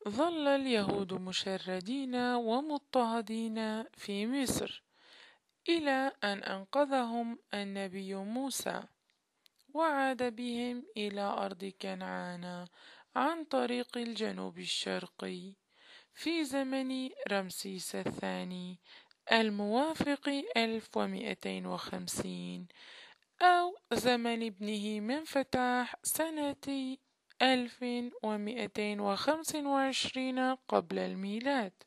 ظل اليهود مشردين ومضطهدين في مصر إلى أن أنقذهم النبي موسى وعاد بهم إلى أرض كنعان عن طريق الجنوب الشرقي في زمن رمسيس الثاني الموافق 1250 أو زمن ابنه منفتاح سنة 1225 قبل الميلاد.